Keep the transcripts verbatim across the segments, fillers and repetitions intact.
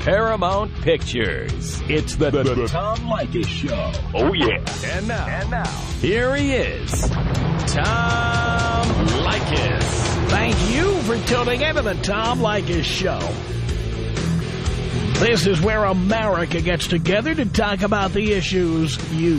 Paramount Pictures. It's the, the, the Tom Leykis Show. Oh, yeah. And now, and now, here he is, Tom Leykis. Thank you for tuning into the Tom Leykis Show. This is where America gets together to talk about the issues you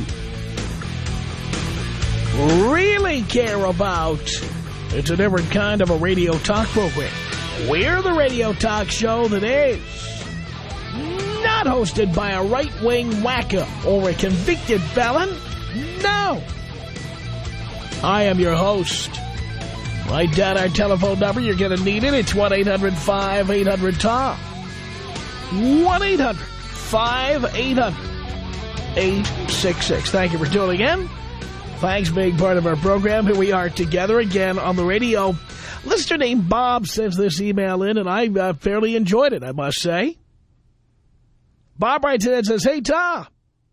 really care about. It's a different kind of a radio talk program. We're the radio talk show that is not hosted by a right-wing wacko or a convicted felon. No. I am your host. Write down our telephone number. You're going to need it. It's one eight hundred five eight hundred Tom. one eight hundred five eight hundred eight six six. Thank you for tuning in. Thanks for being part of our program. Here we are together again on the radio. Listener named Bob sends this email in, and I uh, fairly enjoyed it, I must say. Bob writes in and says, "Hey, Tom.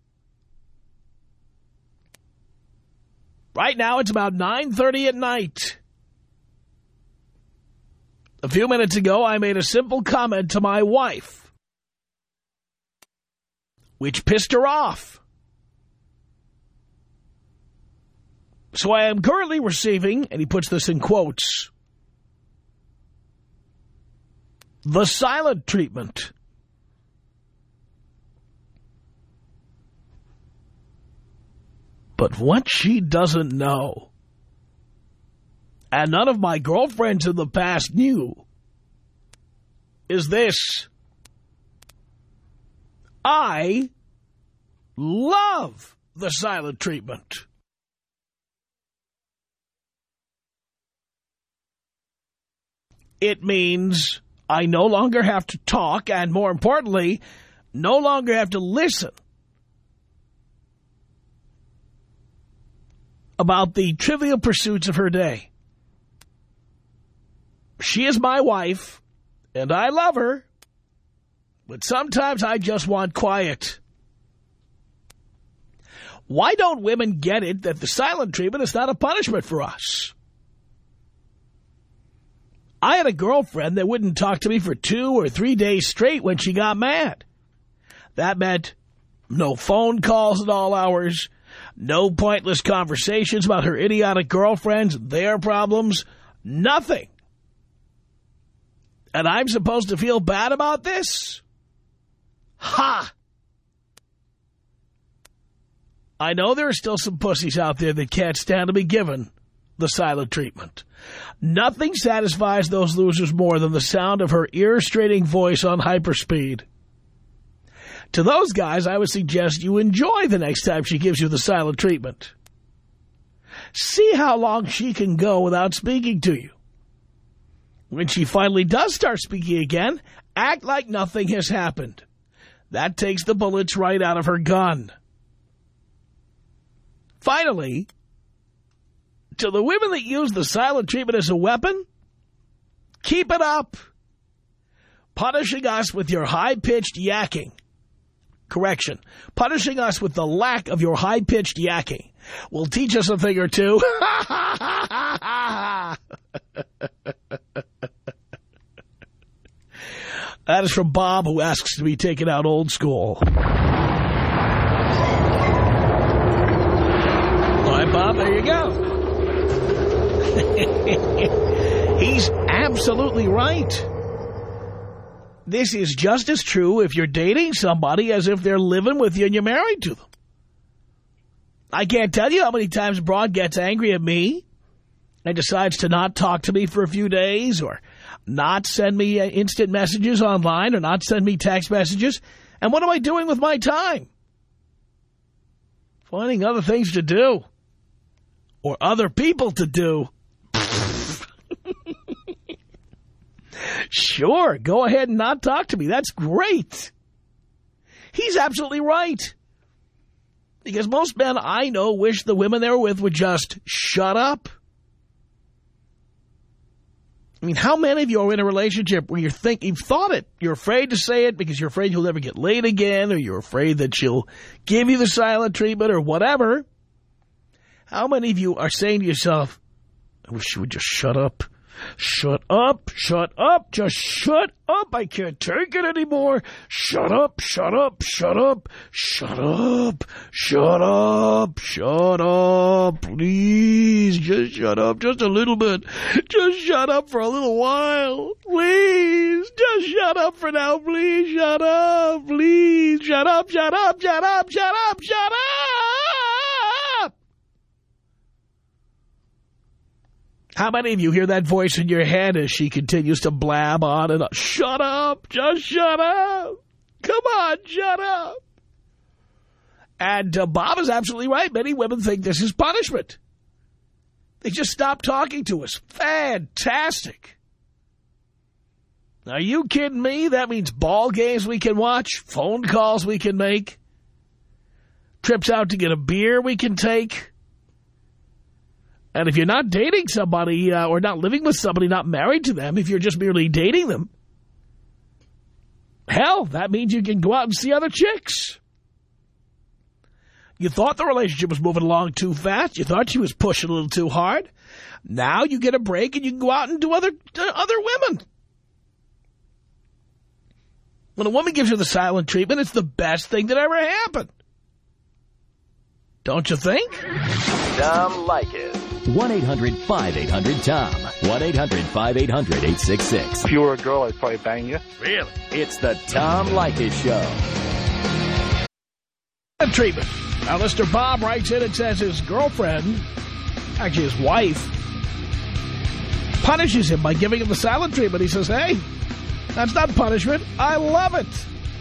Right now it's about nine thirty at night. A few minutes ago, I made a simple comment to my wife, which pissed her off. So I am currently receiving," and he puts this in quotes, "the silent treatment. But what she doesn't know, and none of my girlfriends in the past knew, is this. I love the silent treatment. It means I no longer have to talk, and more importantly, no longer have to listen about the trivial pursuits of her day. She is my wife, and I love her, but sometimes I just want quiet. Why don't women get it that the silent treatment is not a punishment for us? I had a girlfriend that wouldn't talk to me for two or three days straight when she got mad. That meant no phone calls at all hours, no pointless conversations about her idiotic girlfriends, their problems, nothing. And I'm supposed to feel bad about this? Ha! I know there are still some pussies out there that can't stand to be given the silent treatment. Nothing satisfies those losers more than the sound of her ear-straining voice on hyperspeed. To those guys, I would suggest you enjoy the next time she gives you the silent treatment. See how long she can go without speaking to you. When she finally does start speaking again, act like nothing has happened. That takes the bullets right out of her gun. Finally, to the women that use the silent treatment as a weapon, keep it up. Punishing us with your high-pitched yakking. Correction. Punishing us with the lack of your high-pitched yakking will teach us a thing or two. That is from Bob, who asks to be taken out old school. All right, Bob, there you go. He's absolutely right. This is just as true if you're dating somebody as if they're living with you and you're married to them. I can't tell you how many times a broad gets angry at me and decides to not talk to me for a few days or not send me uh, instant messages online or not send me text messages. And what am I doing with my time? Finding other things to do or other people to do. Sure, go ahead and not talk to me. That's great. He's absolutely right. Because most men I know wish the women they were with would just shut up. I mean, how many of you are in a relationship where you think you've thought it? You're afraid to say it because you're afraid you'll never get laid again, or you're afraid that she'll give you the silent treatment or whatever. How many of you are saying to yourself, I wish she would just shut up. Shut up, shut up, just shut up. I can't take it anymore. Shut up, shut up, shut up, shut up, shut up, shut up. Please, just shut up just a little bit. Just shut up for a little while. Please, just shut up for now. Please, shut up. Please, shut up, shut up, shut up, shut up, shut up. How many of you hear that voice in your head as she continues to blab on and on? Shut up. Just shut up. Come on, shut up. And uh, Bob is absolutely right. Many women think this is punishment. They just stop talking to us. Fantastic. Are you kidding me? That means ball games we can watch, phone calls we can make, trips out to get a beer we can take. And if you're not dating somebody uh, or not living with somebody, not married to them, if you're just merely dating them, hell, that means you can go out and see other chicks. You thought the relationship was moving along too fast. You thought she was pushing a little too hard. Now you get a break and you can go out and do other, uh, other women. When a woman gives you the silent treatment, it's the best thing that ever happened. Don't you think? Tom Leykis. one eight hundred five eight hundred Tom. one eight hundred five eight hundred eight six six. If you were a girl, I'd probably bang you. Really? It's the Tom Leykis Show. Treatment. Now, Mister Bob writes in and says his girlfriend, actually his wife, punishes him by giving him the silent treatment. He says, hey, that's not punishment. I love it.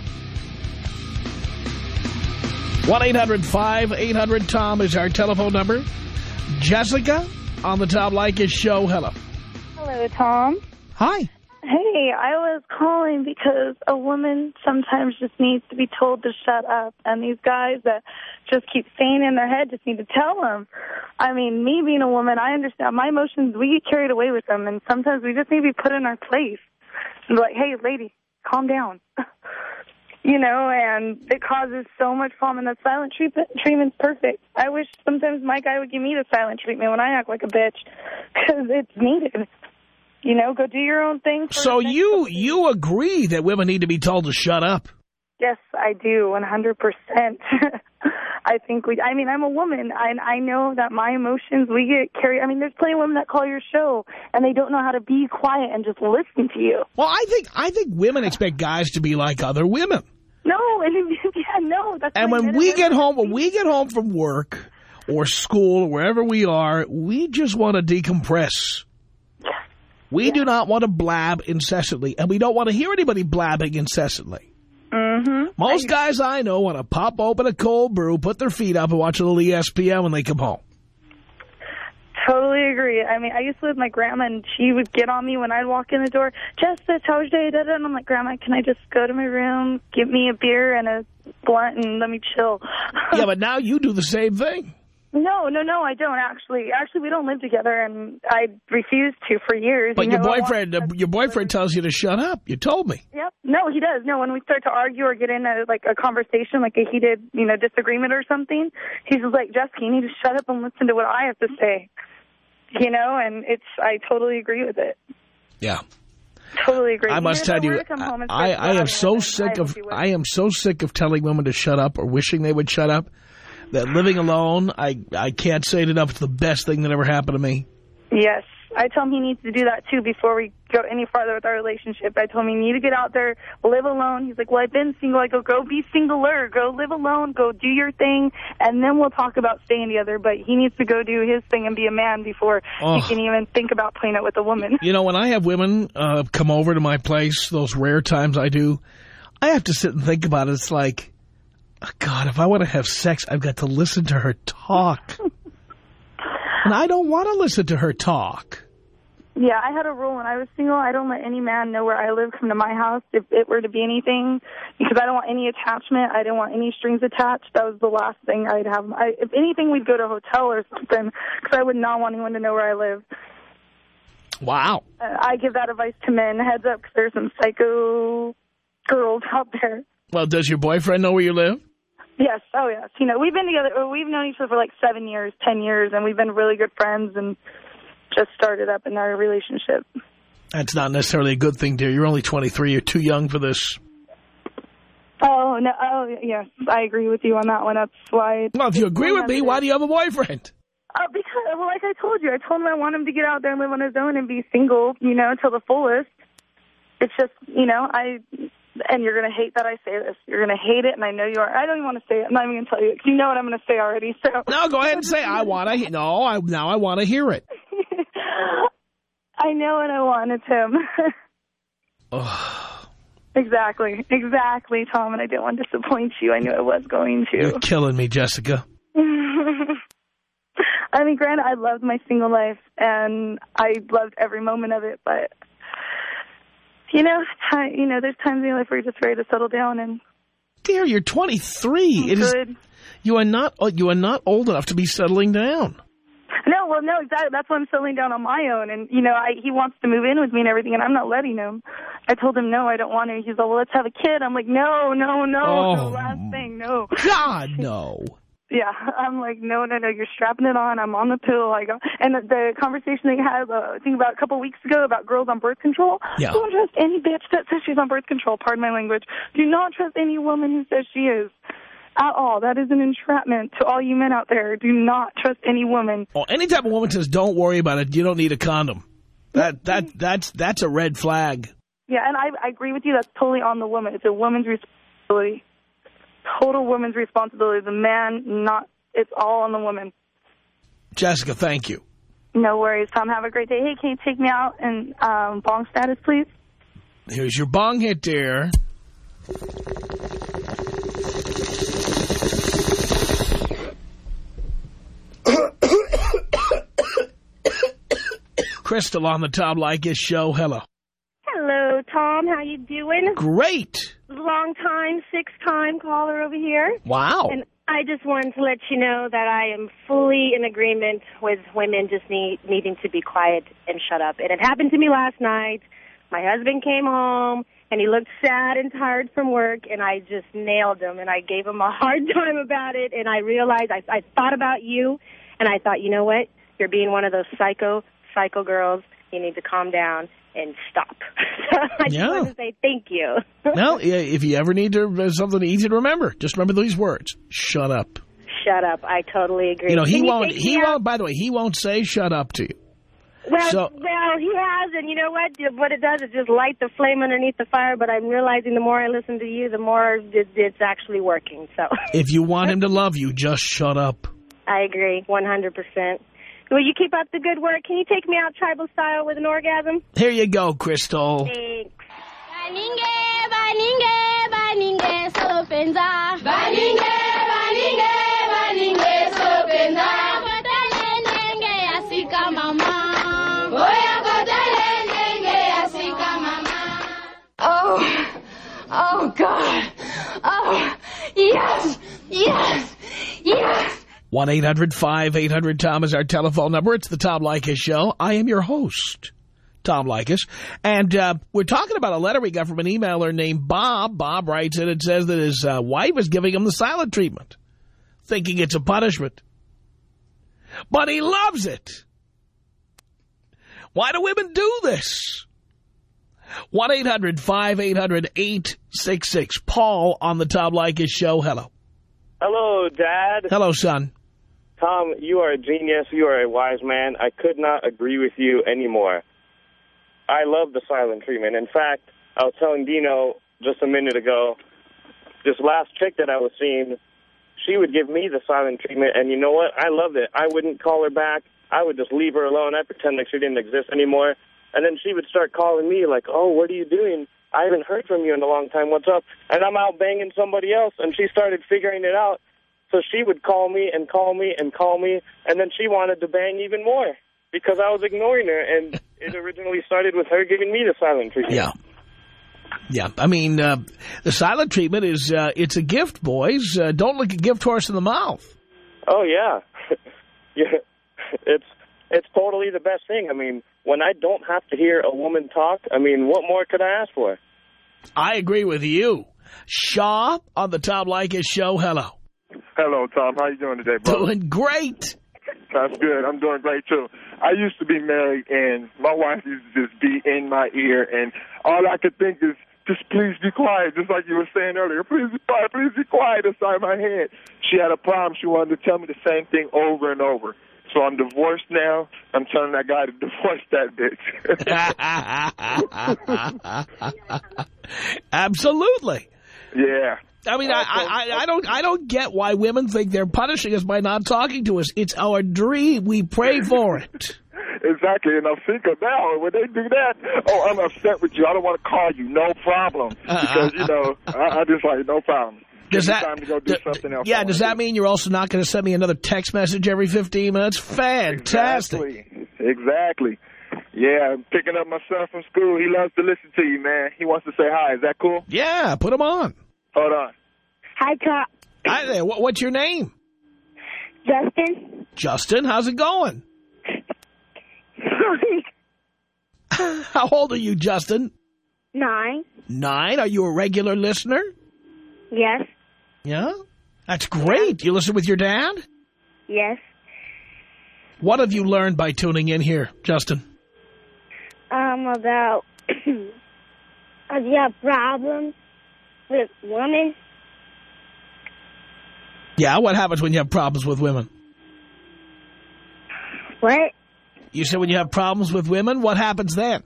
one eight hundred five eight hundred Tom is our telephone number. Jessica on the Tom Leykis Show. Hello. Hello, Tom. Hi. Hey, I was calling because a woman sometimes just needs to be told to shut up, and these guys that just keep saying in their head just need to tell them. I mean, me being a woman, I understand my emotions, we get carried away with them, and sometimes we just need to be put in our place. And be like, hey, lady, calm down. You know, and it causes so much problem, and that silent treatment, treatment's perfect. I wish sometimes my guy would give me the silent treatment when I act like a bitch, because it's needed. You know, go do your own thing. So you you agree that women need to be told to shut up? Yes, I do, one hundred percent. I think we, I mean, I'm a woman, and I know that my emotions, we get carried. I mean, there's plenty of women that call your show, and they don't know how to be quiet and just listen to you. Well, I think I think women expect guys to be like other women. No, and yeah, no. That's and when we get home, when we get home from work or school or wherever we are, we just want to decompress. Yes. We yes. do not want to blab incessantly, and we don't want to hear anybody blabbing incessantly. Mm-hmm. Most I, guys I know want to pop open a cold brew, put their feet up, and watch a little E S P N when they come home. Totally agree. I mean, I used to live with my grandma, and she would get on me when I'd walk in the door. Just this, how's your day? And I'm like, Grandma, can I just go to my room, get me a beer and a blunt, and let me chill? Yeah, but now you do the same thing. No, no, no, I don't actually. Actually, we don't live together, and I refused to for years. But you your know, boyfriend, uh, your boyfriend tells you to shut up. You told me. Yep. No, he does. No, when we start to argue or get in a, like a conversation, like a heated, you know, disagreement or something, he's just like, Jessica, you need to shut up and listen to what I have to say. You know, and it's, I totally agree with it. Yeah. Totally agree. I must tell you, I, I am so sick of, I am so sick of telling women to shut up or wishing they would shut up that living alone, I, I can't say it enough, it's the best thing that ever happened to me. Yes. I tell him he needs to do that, too, before we go any farther with our relationship. I told him, you need to get out there, live alone. He's like, well, I've been single. I go, go be singler. Go live alone. Go do your thing, and then we'll talk about staying together. But he needs to go do his thing and be a man before oh. he can even think about playing it with a woman. You know, when I have women uh, come over to my place, those rare times I do, I have to sit and think about it. It's like, oh, God, if I want to have sex, I've got to listen to her talk. And I don't want to listen to her talk. Yeah, I had a rule when I was single. I don't let any man know where I live come to my house if it were to be anything, because I don't want any attachment. I didn't want any strings attached. That was the last thing I'd have. I, if anything, we'd go to a hotel or something, because I would not want anyone to know where I live. Wow. Uh, I give that advice to men. Heads up, because there's some psycho girls out there. Well, does your boyfriend know where you live? Yes. Oh, yes. You know, we've been together. We've known each other for like seven years, ten years, and we've been really good friends. And just started up in our relationship. That's not necessarily a good thing, dear. You're only twenty-three. You're too young for this. Oh, no. Oh, yes. I agree with you on that one. That's why. Well, if you agree with me, why do you have a boyfriend? Uh, because, well, like I told you, I told him I want him to get out there and live on his own and be single, you know, till the fullest. It's just, you know, I, and you're going to hate that I say this. You're going to hate it, and I know you are. I don't even want to say it. I'm not even going to tell you, because you know what I'm going to say already. So No, go ahead and say, I want to, no, I, now I want to hear it. I know what I wanted, Tim. Oh. Exactly, exactly, Tom, and I didn't want to disappoint you. I knew I was going to. You're killing me, Jessica. I mean, granted, I loved my single life, and I loved every moment of it, but, you know, time, you know, there's times in your life where you're just ready to settle down. And dear, you're twenty-three. It is, you are not, you are not old enough to be settling down. No, well, no, exactly. That's why I'm settling down on my own. And, you know, I, he wants to move in with me and everything, and I'm not letting him. I told him, no, I don't want to. He's like, well, let's have a kid. I'm like, no, no, no, oh, no, last thing, no. God, no. Yeah, I'm like, no, no, no, you're strapping it on. I'm on the pill. I go, and the, the conversation they had, uh, I think about a couple of weeks ago about girls on birth control. Yeah. Don't trust any bitch that says she's on birth control. Pardon my language. Do not trust any woman who says she is. At all. That is an entrapment to all you men out there. Do not trust any woman. Well, any type of woman says, don't worry about it. You don't need a condom. That that that's that's a red flag. Yeah, and I, I agree with you. That's totally on the woman. It's a woman's responsibility. Total woman's responsibility. The man, not, it's all on the woman. Jessica, thank you. No worries, Tom. Have a great day. Hey, can you take me out and um, bong status, please? Here's your bong hit, dear. Crystal on the Tom Leykis show. Hello. Hello, Tom. How you doing? Great. Long time, six-time caller over here. Wow. And I just wanted to let you know that I am fully in agreement with women just need, needing to be quiet and shut up. And it happened to me last night. My husband came home, and he looked sad and tired from work, and I just nailed him, and I gave him a hard time about it, and I realized I, I thought about you, and I thought, you know what? You're being one of those psycho, psycho girls. You need to calm down and stop. So I just yeah. wanted to say thank you. Well, if you ever need to, something easy to remember, just remember these words. Shut up. Shut up. I totally agree. You know, he Can won't, you he won't, by the way, he won't say shut up to you. Well, so, well, he has, and you know what? What it does is just light the flame underneath the fire, but I'm realizing the more I listen to you, the more it, it's actually working. So, if you want him to love you, just shut up. I agree, one hundred percent. Will you keep up the good work? Can you take me out tribal style with an orgasm? Here you go, Crystal. Thanks. Baninge, baninge, baninge, sopenza. Baninge, baninge, baninge, sopenza. Kotale nenge asika mama. Boya kotale nenge asika mama. Oh, oh God. Oh, yes, yes, yes. one eight hundred five eight hundred Tom is our telephone number. It's the Tom Leykis Show. I am your host, Tom Leykis. And uh, we're talking about a letter we got from an emailer named Bob. Bob writes in and says that his uh, wife is giving him the silent treatment, thinking it's a punishment. But he loves it. Why do women do this? one eight hundred five eight hundred eight six six. Paul on the Tom Leykis Show. Hello. Hello, Dad. Hello, son. Tom, you are a genius. You are a wise man. I could not agree with you anymore. I love the silent treatment. In fact, I was telling Dino just a minute ago, this last chick that I was seeing, she would give me the silent treatment, and you know what? I loved it. I wouldn't call her back. I would just leave her alone. I'd pretend like she didn't exist anymore. And then she would start calling me like, oh, what are you doing? I haven't heard from you in a long time. What's up? And I'm out banging somebody else, and she started figuring it out. So she would call me and call me and call me, and then she wanted to bang even more because I was ignoring her, and it originally started with her giving me the silent treatment. Yeah. Yeah, I mean, uh, the silent treatment is, uh, it's a gift, boys. Uh, don't look a gift horse in the mouth. Oh, yeah. yeah. It's, it's totally the best thing. I mean, when I don't have to hear a woman talk, I mean, what more could I ask for? I agree with you. Shaw on the Tom Leykis Show. Hello. Hello, Tom. How you doing today, bro? Doing great. That's good. I'm doing great, too. I used to be married, and my wife used to just be in my ear, and all I could think is, just please be quiet, just like you were saying earlier. Please be quiet, please be quiet inside my head. She had a problem. She wanted to tell me the same thing over and over. So I'm divorced now. I'm telling that guy to divorce that bitch. Absolutely. Yeah. I mean, I, I, I don't I don't get why women think they're punishing us by not talking to us. It's our dream. We pray for it. Exactly, and I'm thinking now, when they do that, oh, I'm upset with you. I don't want to call you. No problem. Because, you know, I, I just like, no problem. Does Give me that, time to go do d something else. Yeah, does that mean you're also not going to send me another text message every fifteen minutes? Fantastic. Exactly. Exactly. Yeah, I'm picking up my son from school. He loves to listen to you, man. He wants to say hi. Is that cool? Yeah, put him on. Hold on. Hi, Tom. Hi there. What, what's your name? Justin. Justin, how's it going? How old are you, Justin? Nine. Nine? Are you a regular listener? Yes. Yeah? That's great. You listen with your dad? Yes. What have you learned by tuning in here, Justin? Um, about if you have problems with women. Yeah, what happens when you have problems with women? What? You said when you have problems with women, what happens then?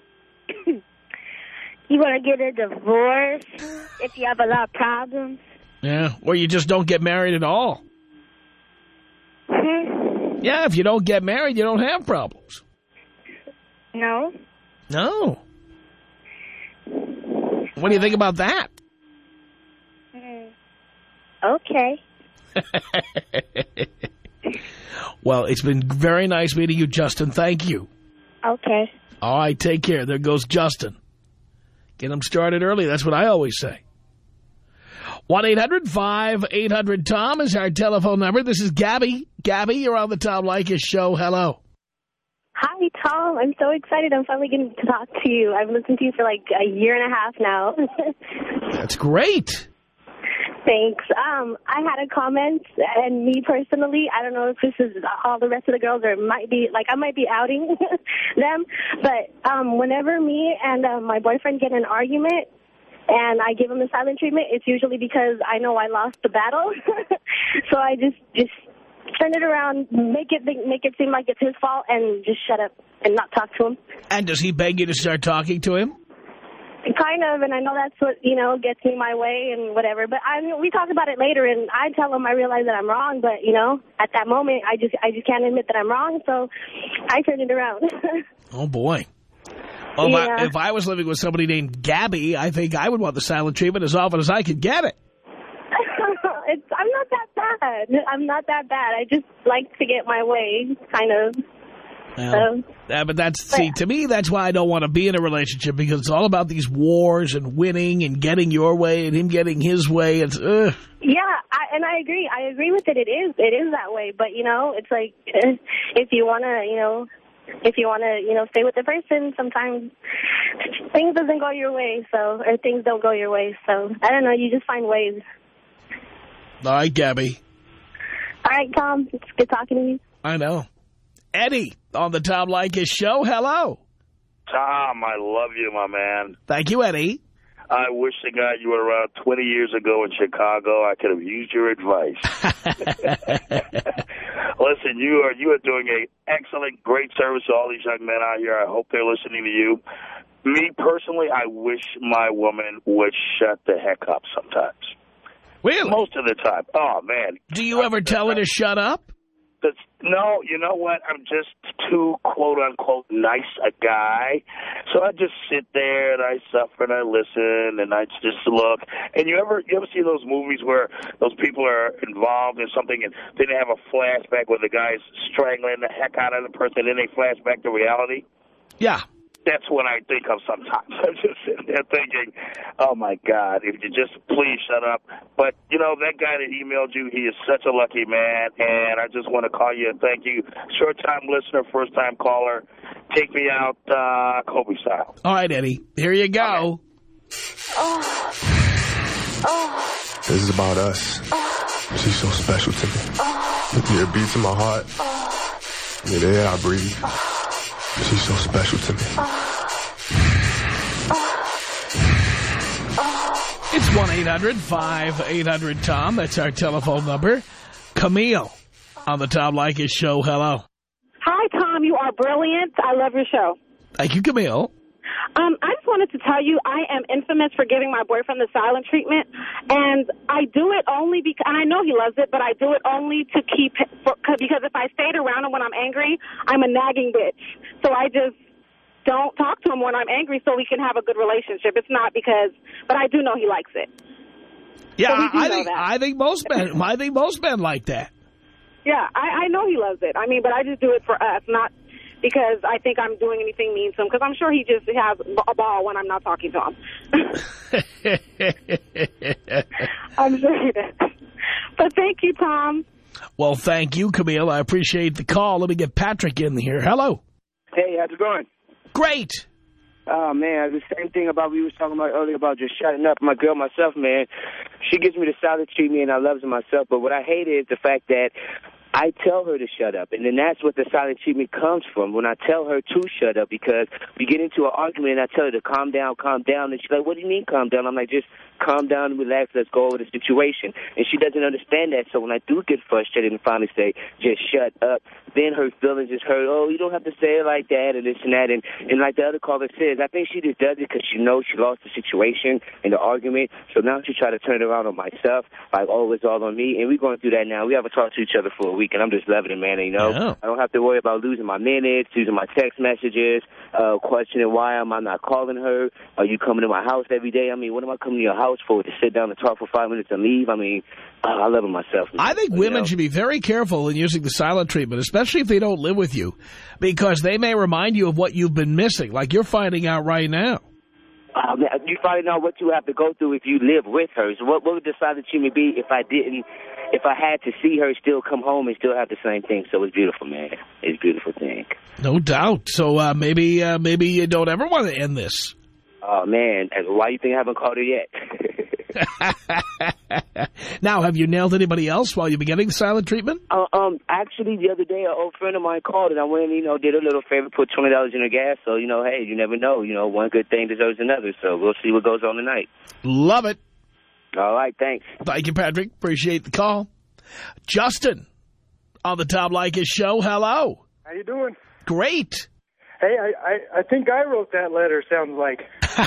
You want to get a divorce if you have a lot of problems. Yeah, or you just don't get married at all. Hmm? Yeah, if you don't get married, you don't have problems. No. No. What do you think about that? Mm. Okay. Well, it's been very nice meeting you, Justin. Thank you. Okay. All right, take care. There goes Justin. Get him started early. That's what I always say. one eight hundred five eight hundred Tom is our telephone number. This is Gabby. Gabby, you're on the Tom Leykis show. Hello. Hi, Tom. I'm so excited. I'm finally getting to talk to you. I've listened to you for like a year and a half now. That's great. Thanks. Um, I had a comment, and me personally, I don't know if this is all the rest of the girls, or it might be, like, I might be outing them, but um, whenever me and uh, my boyfriend get in an argument, and I give him the silent treatment, it's usually because I know I lost the battle. So I just, just turn it around, make it make it seem like it's his fault, and just shut up and not talk to him. And does he beg you to start talking to him? Kind of, and I know that's what, you know, gets me my way and whatever. But I mean, we talk about it later, and I tell him I realize that I'm wrong. But, you know, at that moment, I just I just can't admit that I'm wrong, so I turn it around. Oh, boy. Well, yeah. if, I, if I was living with somebody named Gabby, I think I would want the silent treatment as often as I could get it. it's, I'm not that bad. I'm not that bad. I just like to get my way, kind of. Well, Um, yeah, but that's, see, to me, that's why I don't want to be in a relationship, because it's all about these wars and winning and getting your way and him getting his way. It's, ugh. Yeah, I, and I agree. I agree with it. It is. It is that way. But, you know, it's like if you want to, you know, if you want to, you know, stay with the person, sometimes things doesn't go your way, so, or things don't go your way. So, I don't know. You just find ways. All right, Gabby. All right, Tom. It's good talking to you. I know. Eddie on the Tom Leykis show. Hello. Tom, I love you, my man. Thank you, Eddie. I wish to God you were around twenty years ago in Chicago. I could have used your advice. Listen, you are you are doing an excellent, great service to all these young men out here. I hope they're listening to you. Me, personally, I wish my woman would shut the heck up sometimes. Really? Most of the time. Oh, man. Do you ever tell her to shut up? That's, no, you know what? I'm just too, quote-unquote, nice a guy. So I just sit there and I suffer and I listen and I just look. And you ever you ever see those movies where those people are involved in something and then they have a flashback where the guy's strangling the heck out of the person and then they flash back to reality? Yeah. That's what I think of sometimes. I'm just sitting there thinking, oh, my God, if you just please shut up. But, you know, that guy that emailed you, he is such a lucky man, and I just want to call you and thank you. Short-time listener, first-time caller. Take me out uh, Kobe style. All right, Eddie. Here you go. Okay. Oh. Oh. This is about us. Oh. She's so special to me. Oh. Your beats in my heart. Oh. Yeah, the air I breathe. She's so special to me. It's one eight hundred five eight hundred Tom. That's our telephone number. Camille on the Tom Leykis show. Hello. Hi, Tom. You are brilliant. I love your show. Thank you, Camille. Um, I just wanted to tell you I am infamous for giving my boyfriend the silent treatment, and I do it only because, and I know he loves it, but I do it only to keep, for, because if I stayed around him when I'm angry, I'm a nagging bitch. So I just don't talk to him when I'm angry so we can have a good relationship. It's not because, but I do know he likes it. Yeah, so I think I think most men, I think most men like that. Yeah, I, I know he loves it. I mean, but I just do it for us, not because I think I'm doing anything mean to him, because I'm sure he just has a ball when I'm not talking to him. I'm sure he does. But thank you, Tom. Well, thank you, Camille. I appreciate the call. Let me get Patrick in here. Hello. Hey, how's it going? Great. Oh, man, the same thing about we were talking about earlier about just shutting up. My girl, myself, man, she gives me the silent treatment, and I love her myself. But what I hate is the fact that I tell her to shut up, and then that's what the silent treatment comes from, when I tell her to shut up, because we get into an argument, and I tell her to calm down, calm down, and she's like, what do you mean calm down? I'm like, just calm down and relax, let's go over the situation. And she doesn't understand that, so when I do get frustrated and finally say, just shut up, then her feelings is hurt. Oh, you don't have to say it like that, and this and that, and, and like the other caller says, I think she just does it because she knows she lost the situation in the argument, so now she try to turn it around on myself, like, oh, it's all on me, and we're going through that now. We haven't talked to each other for a week, and I'm just loving it, man, and, you know, yeah. I don't have to worry about losing my minutes, losing my text messages, uh, questioning why am I not calling her, are you coming to my house every day? I mean, what am I coming to your house for, to sit down and talk for five minutes and leave? I mean, uh, I love it myself. Man. I think but, women you know, should be very careful in using the silent treatment, especially if they don't live with you, because they may remind you of what you've been missing, like you're finding out right now. Uh, you finding out what you have to go through if you live with her. So what, what would the silent treatment be if I didn't, if I had to see her still come home and still have the same thing? So it's beautiful, man. It's a beautiful thing. No doubt. So uh, maybe uh, maybe you don't ever want to end this. Oh, man. Why do you think I haven't called her yet? Now, have you nailed anybody else while you've been getting the silent treatment? Uh, um, actually, the other day, an old friend of mine called, and I went and, you know, did a little favor, put twenty dollars in her gas. So, you know, hey, you never know. You know, one good thing deserves another. So we'll see what goes on tonight. Love it. All right, thanks. Thank you, Patrick. Appreciate the call. Justin on the Tom Leykis show. Hello. How you doing? Great. Hey, I, I, I think I wrote that letter, sounds like.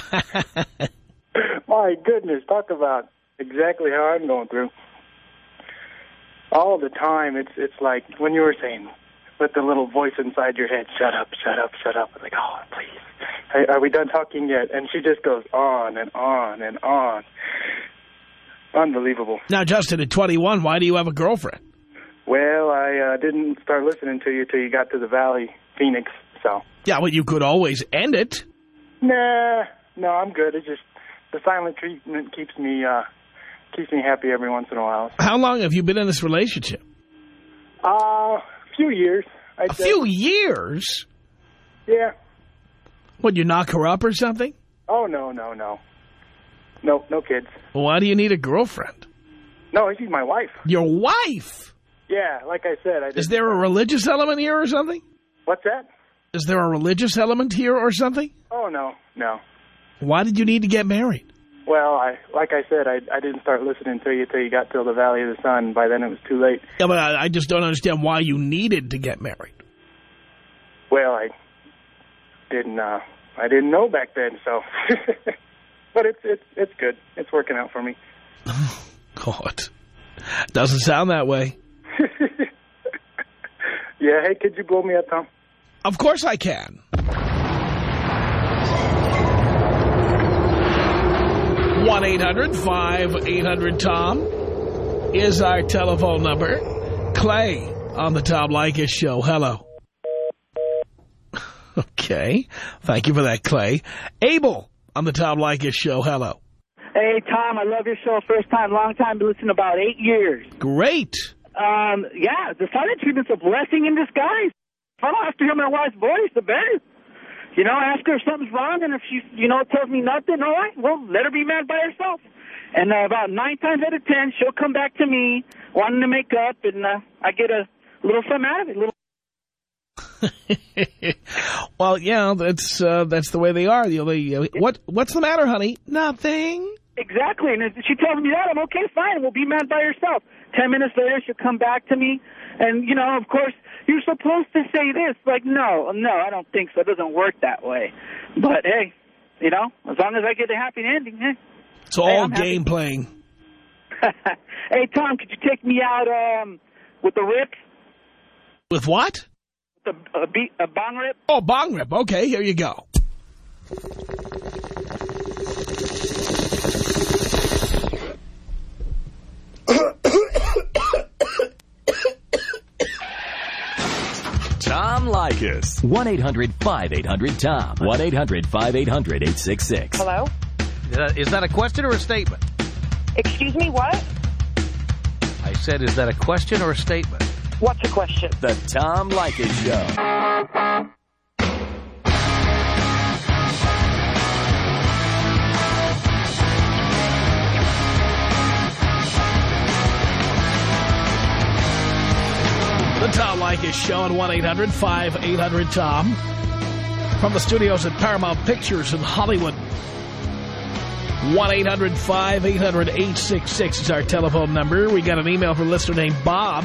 My goodness, talk about exactly how I'm going through. All the time, it's it's like when you were saying, with the little voice inside your head, shut up, shut up, shut up. I'm like, oh, please, are we done talking yet? And she just goes on and on and on. Unbelievable. Now, Justin, at twenty-one, why do you have a girlfriend? Well, I uh, didn't start listening to you till you got to the Valley, Phoenix, so. Yeah, well, you could always end it. Nah, no, I'm good. It's just the silent treatment keeps me uh, keeps me happy every once in a while. So. How long have you been in this relationship? Uh, a few years. I'd a say. few years? Yeah. Would you knock her up or something? Oh, no, no, no. No, no kids. Well, why do you need a girlfriend? No, she's my wife. Your wife? Yeah, like I said. I Is there a religious element here or something? What's that? Is there a religious element here or something? Oh, no, no. Why did you need to get married? Well, I like I said, I, I didn't start listening to you till you got till the Valley of the Sun. By then it was too late. Yeah, but I, I just don't understand why you needed to get married. Well, I didn't uh, I didn't know back then, so... But it's it's it's good. It's working out for me. Oh, God. Doesn't sound that way. Yeah, hey, could you blow me up, Tom? Of course I can. one eight hundred five eight hundred Tom is our telephone number. Clay on the Tom Leykis show. Hello. Okay. Thank you for that, Clay. Abel on the Tom Leykis show. Hello. Hey, Tom, I love your show. First time, long time, been listening about eight years. Great. Um, yeah, the silent treatment's a blessing in disguise. If I don't have to hear my wife's voice, the better. You know, ask her if something's wrong, and if she, you know, tells me nothing, all right, well, let her be mad by herself. And uh, about nine times out of ten, she'll come back to me wanting to make up, and uh, I get a little something out of it, a little Well, yeah, that's uh, that's the way they are. You know, they, uh, what what's the matter, honey? Nothing. Exactly. And if she tells me that, I'm okay, fine. We'll be mad by yourself. Ten minutes later, she'll come back to me. And, you know, of course, you're supposed to say this. Like, no, no, I don't think so. It doesn't work that way. But, hey, you know, as long as I get a happy ending, hey. It's all hey, game happy. Playing. Hey, Tom, could you take me out um, with the rip? With what? With a, a, beat, a bong rip? Oh, bong rip. Okay, here you go. Tom Leykis. one eight hundred five eight hundred Tom. one eight hundred five eight hundred eight six six. Hello? Is that a question or a statement? Excuse me, what? I said, is that a question or a statement? What's a question? The Tom Leykis Show. The Tom Leykis Show at one eight hundred five eight hundred Tom. From the studios at Paramount Pictures in Hollywood. one eight hundred five eight hundred eight six six is our telephone number. We got an email from a listener named Bob,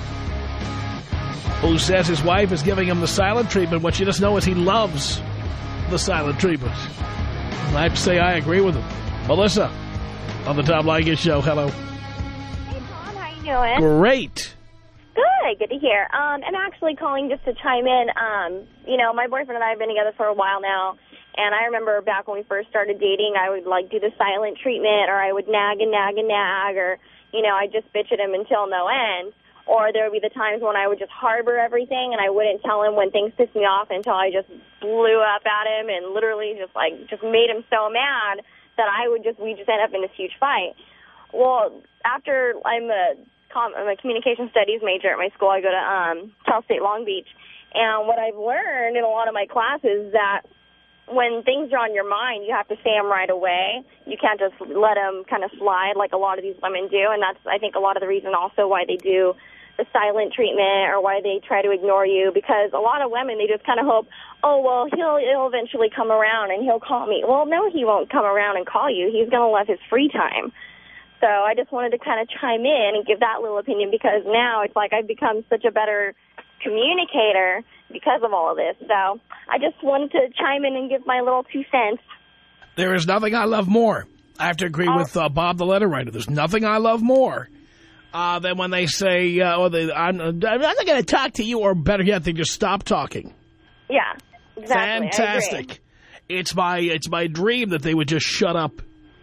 who says his wife is giving him the silent treatment. What she doesn't know is he loves the silent treatment. And I have to say I agree with him. Melissa, on the Tom Leykis Show. Hello. Hey, Tom. How you doing? Great. Good. Good to hear. Um, I'm actually calling just to chime in. Um, you know, my boyfriend and I have been together for a while now. And I remember back when we first started dating, I would, like, do the silent treatment, or I would nag and nag and nag, or, you know, I'd just bitch at him until no end. Or there would be the times when I would just harbor everything, and I wouldn't tell him when things pissed me off until I just blew up at him and literally just, like, just made him so mad that I would just, we just end up in this huge fight. Well, after I'm a, I'm a communication studies major at my school, I go to um, Cal State Long Beach, and what I've learned in a lot of my classes is that when things are on your mind, you have to say them right away. You can't just let them kind of slide like a lot of these women do, and that's, I think, a lot of the reason also why they do the silent treatment or why they try to ignore you, because a lot of women, they just kind of hope, oh, well, he'll, he'll eventually come around and he'll call me. Well, no, he won't come around and call you. He's going to love his free time. So I just wanted to kind of chime in and give that little opinion, because now it's like I've become such a better communicator because of all of this. So I just wanted to chime in and give my little two cents. There is nothing I love more. I have to agree oh. with uh, Bob, the letter writer. There's nothing I love more uh, than when they say, uh, or they, I'm, I'm not going to talk to you, or better yet, they just stop talking. Yeah, exactly. Fantastic. It's my, it's my dream that they would just shut up.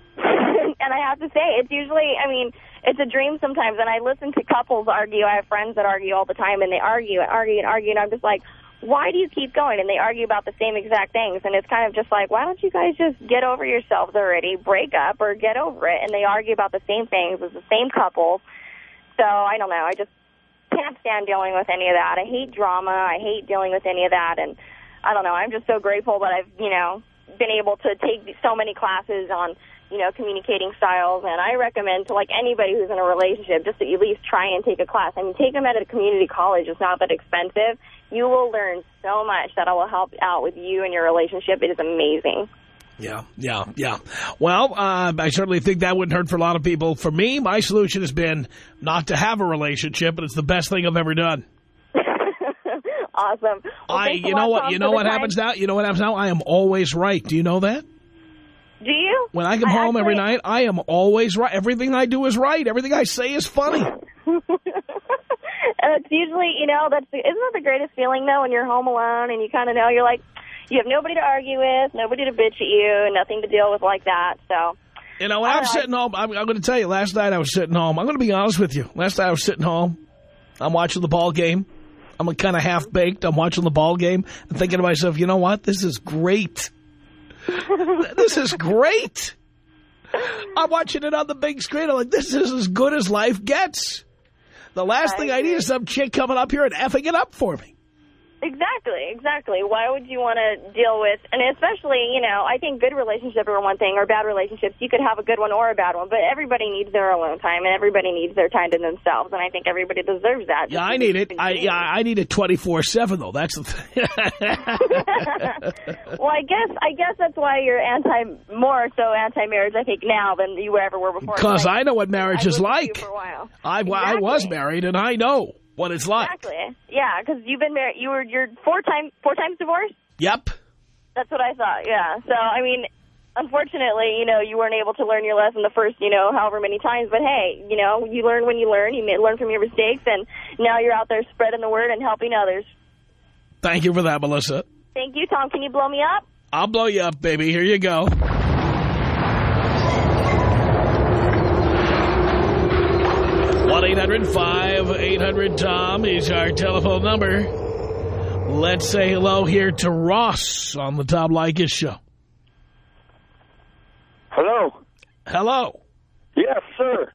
And I have to say, it's usually, I mean, it's a dream sometimes, and I listen to couples argue. I have friends that argue all the time, and they argue and argue and argue, and I'm just like, why do you keep going? And they argue about the same exact things, and it's kind of just like, why don't you guys just get over yourselves already, break up, or get over it? And they argue about the same things as the same couples. So, I don't know, I just can't stand dealing with any of that. I hate drama. I hate dealing with any of that, and I don't know, I'm just so grateful that I've, you know, been able to take so many classes on, you know, communicating styles, and I recommend to, like, anybody who's in a relationship just to at least try and take a class. I mean, take them at a community college. It's not that expensive. You will learn so much that will help out with you and your relationship. It is amazing. Yeah, yeah, yeah. Well, uh, I certainly think that wouldn't hurt for a lot of people. For me, my solution has been not to have a relationship, but it's the best thing I've ever done. Awesome. Well, I, you know what, you know what happens now? You know what happens now? I am always right. Do you know that? Do you? When I come I home actually... every night, I am always right. Everything I do is right. Everything I say is funny. It's usually, you know, that's isn't that the greatest feeling, though, when you're home alone and you kind of know you're like, you have nobody to argue with, nobody to bitch at you, nothing to deal with like that. So, you know, when I'm know, sitting I... home, I'm, I'm going to tell you, last night I was sitting home. I'm going to be honest with you. Last night I was sitting home. I'm watching the ball game. I'm kind of half-baked. I'm watching the ball game and thinking to myself, you know what? This is great. This is great. I'm watching it on the big screen. I'm like, this is as good as life gets. The last I thing agree. I need is some chick coming up here and effing it up for me. Exactly, exactly. Why would you want to deal with, and especially, you know, I think good relationships are one thing, or bad relationships, you could have a good one or a bad one, but everybody needs their alone time, and everybody needs their time to themselves, and I think everybody deserves that. Yeah, I need it. I, yeah, I need it twenty-four seven, though. That's the thing. Well, I guess I guess that's why you're anti, more so anti-marriage, I think, now than you ever were before. Because I, I know what marriage I is like. For a while. I, exactly. I was married, and I know what it's like. Exactly. Yeah, because you've been married. You were you're four times four times divorced. Yep. That's what I thought. Yeah. So I mean, unfortunately, you know, you weren't able to learn your lesson the first, you know, however many times. But hey, you know, you learn when you learn. You may learn from your mistakes, and now you're out there spreading the word and helping others. Thank you for that, Melissa. Thank you, Tom. Can you blow me up? I'll blow you up, baby. Here you go. one eight hundred five eight hundred Tom is our telephone number. Let's say hello here to Ross on the Tom Leykis Show. Hello. Hello. Yes, sir.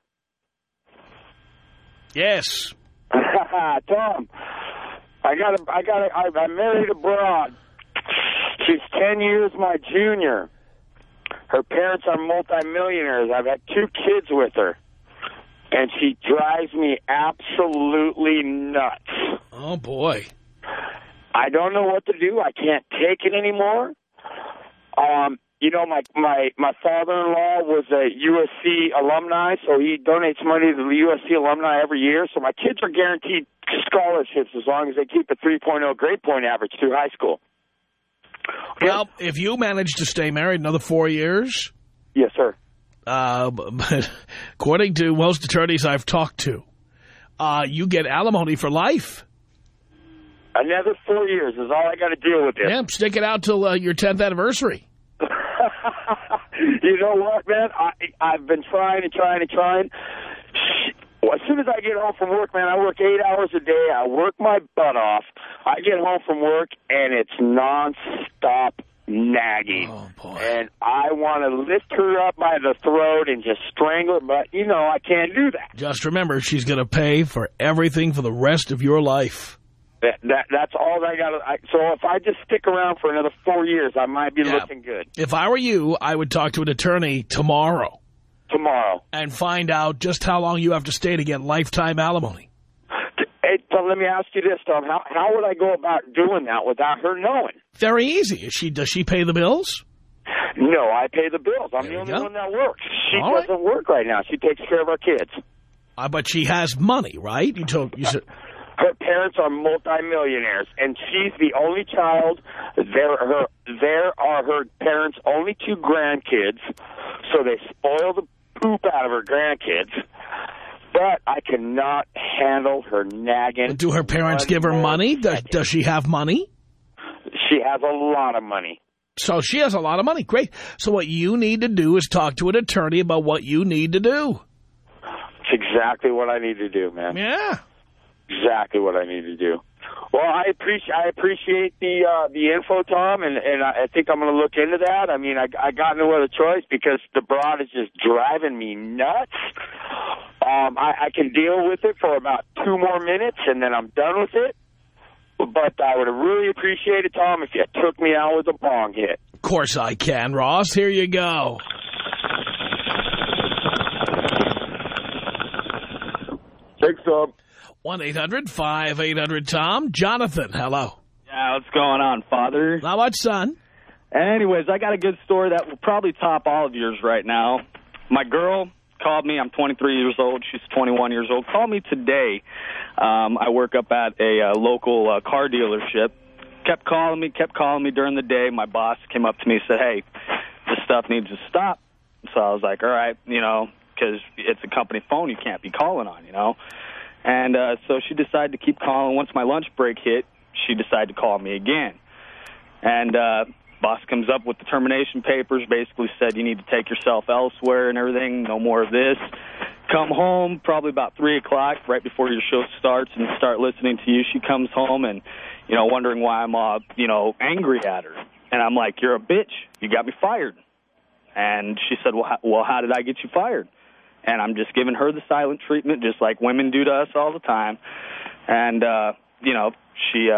Yes. Tom, I got a, I got a, I, I married a broad. She's ten years my junior. Her parents are multimillionaires. I've had two kids with her. And she drives me absolutely nuts. Oh, boy. I don't know what to do. I can't take it anymore. Um, you know, my, my, my father-in-law was a U S C alumni, so he donates money to the U S C alumni every year. So my kids are guaranteed scholarships as long as they keep a three point oh grade point average through high school. Well, if you manage to stay married another four years... Yes, sir. Uh, but according to most attorneys I've talked to, uh, you get alimony for life. Another four years is all I got to deal with this. Yeah, stick it out till uh, your tenth anniversary. You know what, man? I, I've been trying and trying and trying. Well, as soon as I get home from work, man, I work eight hours a day. I work my butt off. I get home from work, and it's nonstop nagging. Oh, boy. And I want to lift her up by the throat and just strangle her, but, you know, I can't do that. Just remember, she's going to pay for everything for the rest of your life. That, that That's all I got to... So if I just stick around for another four years, I might be yeah. looking good. If I were you, I would talk to an attorney tomorrow. Tomorrow. And find out just how long you have to stay to get lifetime alimony. Hey, Tom, let me ask you this, Tom. How, how would I go about doing that without her knowing? Very easy. Is she, does she pay the bills? No, I pay the bills. I'm there the only go. one that works. She All doesn't right. work right now. She takes care of our kids. Uh, but she has money, right? You told you said her parents are multimillionaires, and she's the only child. There, her, there are her parents' only two grandkids, so they spoil the poop out of her grandkids. But I cannot handle her nagging. Do her parents give her money? Does, does she have money? She has a lot of money. So she has a lot of money. Great. So what you need to do is talk to an attorney about what you need to do. It's exactly what I need to do, man. Yeah. Exactly what I need to do. Well, I appreciate I appreciate the uh, the info, Tom, and, and I think I'm going to look into that. I mean, I, I got no other choice because the broad is just driving me nuts. Um, I, I can deal with it for about two more minutes, and then I'm done with it. But I would have really appreciated, Tom, if you took me out with a bong hit. Of course I can, Ross. Here you go. Thanks, Tom. one eight hundred five eight hundred Tom. Jonathan, hello. Yeah, what's going on, Father? Not much, son. Anyways, I got a good story that will probably top all of yours right now. My girl called me. I'm twenty-three years old. She's twenty-one years old. Called me today. Um, I work up at a uh, local uh, car dealership. Kept calling me, kept calling me during the day. My boss came up to me and said, hey, this stuff needs to stop. So I was like, all right, you know, because it's a company phone you can't be calling on, you know. And uh, so she decided to keep calling. Once my lunch break hit, she decided to call me again. And uh, boss comes up with the termination papers, basically said you need to take yourself elsewhere and everything, no more of this. Come home probably about three o'clock, right before your show starts, and start listening to you. She comes home and, you know, wondering why I'm, uh, you know, angry at her. And I'm like, you're a bitch. You got me fired. And she said, well, how, well, how did I get you fired? And I'm just giving her the silent treatment, just like women do to us all the time. And, uh, you know, she uh,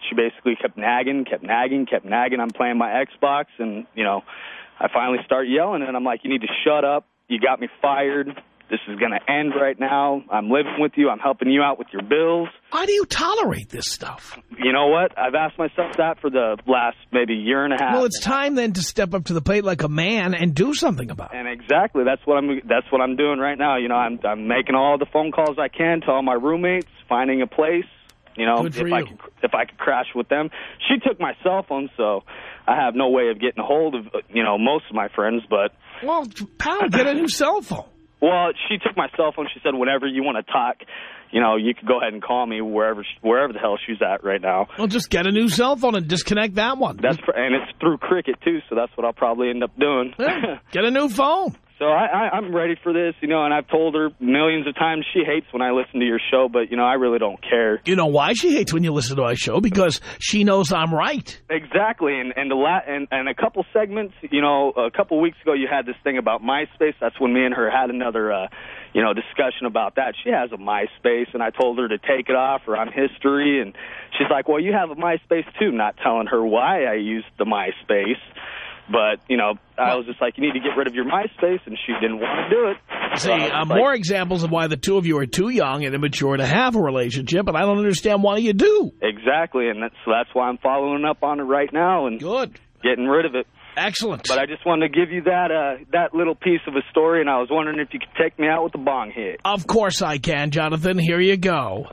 she basically kept nagging, kept nagging, kept nagging. I'm playing my Xbox, and, you know, I finally start yelling, and I'm like, you need to shut up. You got me fired. This is going to end right now. I'm living with you. I'm helping you out with your bills. Why do you tolerate this stuff? You know what? I've asked myself that for the last maybe year and a half. Well, it's time then to step up to the plate like a man and do something about it. And exactly, that's what I'm. That's what I'm doing right now. You know, I'm I'm making all the phone calls I can to all my roommates, finding a place. You know, if I could, if I could crash with them. She took my cell phone, so I have no way of getting a hold of you know most of my friends. But well, pal, get a new cell phone. Well, she took my cell phone. She said, whenever you want to talk, you know, you could go ahead and call me wherever wherever the hell she's at right now. Well, just get a new cell phone and disconnect that one. That's And it's through Cricket, too, so that's what I'll probably end up doing. Yeah, get a new phone. So I, I, I'm ready for this, you know, and I've told her millions of times she hates when I listen to your show, but, you know, I really don't care. You know why she hates when you listen to our show? Because she knows I'm right. Exactly, and and, the la and and a couple segments, you know, a couple weeks ago you had this thing about MySpace. That's when me and her had another, uh, you know, discussion about that. She has a MySpace, and I told her to take it off or on history, and she's like, well, you have a MySpace too, not telling her why I used the MySpace. But, you know, I was just like, you need to get rid of your MySpace, and she didn't want to do it. See, uh, like, more examples of why the two of you are too young and immature to have a relationship, and I don't understand why you do. Exactly, and that's, so that's why I'm following up on it right now and Good. getting rid of it. Excellent. But I just wanted to give you that uh, that little piece of a story, and I was wondering if you could take me out with a bong hit. Of course I can, Jonathan. Here you go.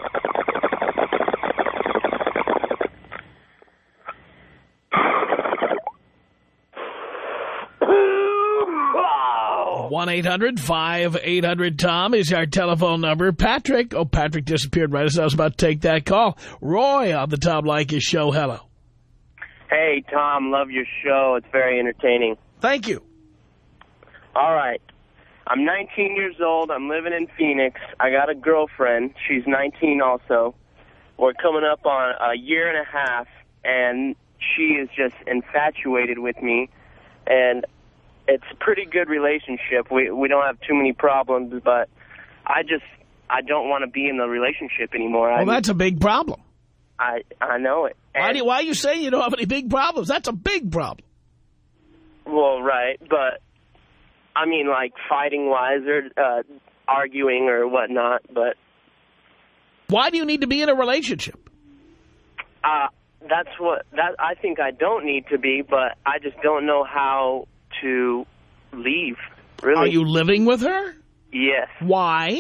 one eight hundred five eight hundred Tom is our telephone number. Patrick. Oh, Patrick disappeared right as I was about to take that call. Roy on the Tom Leykis show. Hello. Hey, Tom. Love your show. It's very entertaining. Thank you. All right. I'm nineteen years old. I'm living in Phoenix. I got a girlfriend. She's nineteen also. We're coming up on a year and a half, and she is just infatuated with me. And it's a pretty good relationship. We we don't have too many problems, but I just I don't want to be in the relationship anymore. Well, I, that's a big problem. I I know it. Why, do you, why are you saying you don't have any big problems? That's a big problem. Well, right, but I mean, like fighting-wise or uh, arguing or whatnot. But why do you need to be in a relationship? Uh, that's what that I think I don't need to be, but I just don't know how to leave, really. Are you living with her? Yes. Why?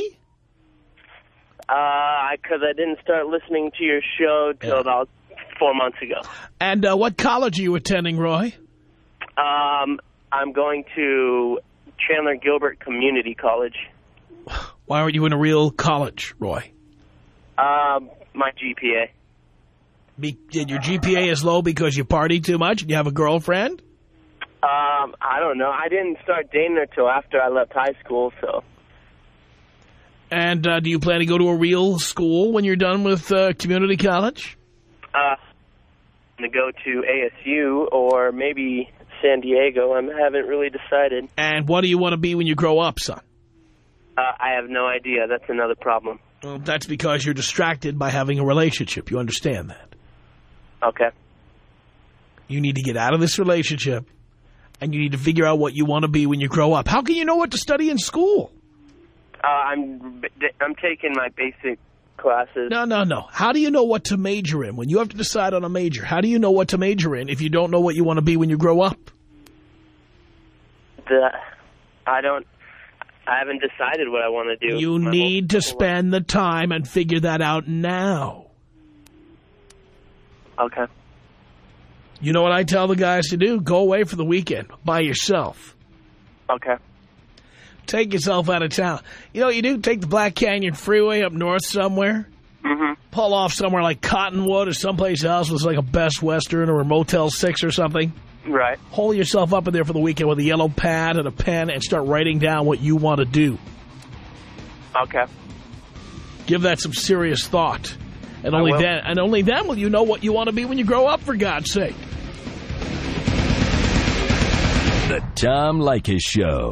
Uh, because I, I didn't start listening to your show till yeah. about four months ago. And uh, what college are you attending, Roy? Um, I'm going to Chandler Gilbert Community College. Why aren't you in a real college, Roy? Um, my G P A. Be, your G P A is low because you party too much and you have a girlfriend? Um, I don't know. I didn't start dating her till after I left high school, so. And uh, do you plan to go to a real school when you're done with uh, community college? Uh, I'm going to go to A S U or maybe San Diego. I haven't really decided. And what do you want to be when you grow up, son? Uh, I have no idea. That's another problem. Well, that's because you're distracted by having a relationship. You understand that? Okay. You need to get out of this relationship. And you need to figure out what you want to be when you grow up. How can you know what to study in school? Uh, I'm I'm taking my basic classes. No, no, no. How do you know what to major in? When you have to decide on a major, how do you know what to major in if you don't know what you want to be when you grow up? The, I don't... I haven't decided what I want to do. You need to spend the time and figure that out now. Okay. You know what I tell the guys to do? Go away for the weekend by yourself. Okay. Take yourself out of town. You know what you do? Take the Black Canyon Freeway up north somewhere. Mm-hmm. Pull off somewhere like Cottonwood or someplace else with like a Best Western or a Motel six or something. Right. Hole yourself up in there for the weekend with a yellow pad and a pen and start writing down what you want to do. Okay. Give that some serious thought. And I only will. then and only then will you know what you want to be when you grow up, for God's sake. The Tom Leykis Show.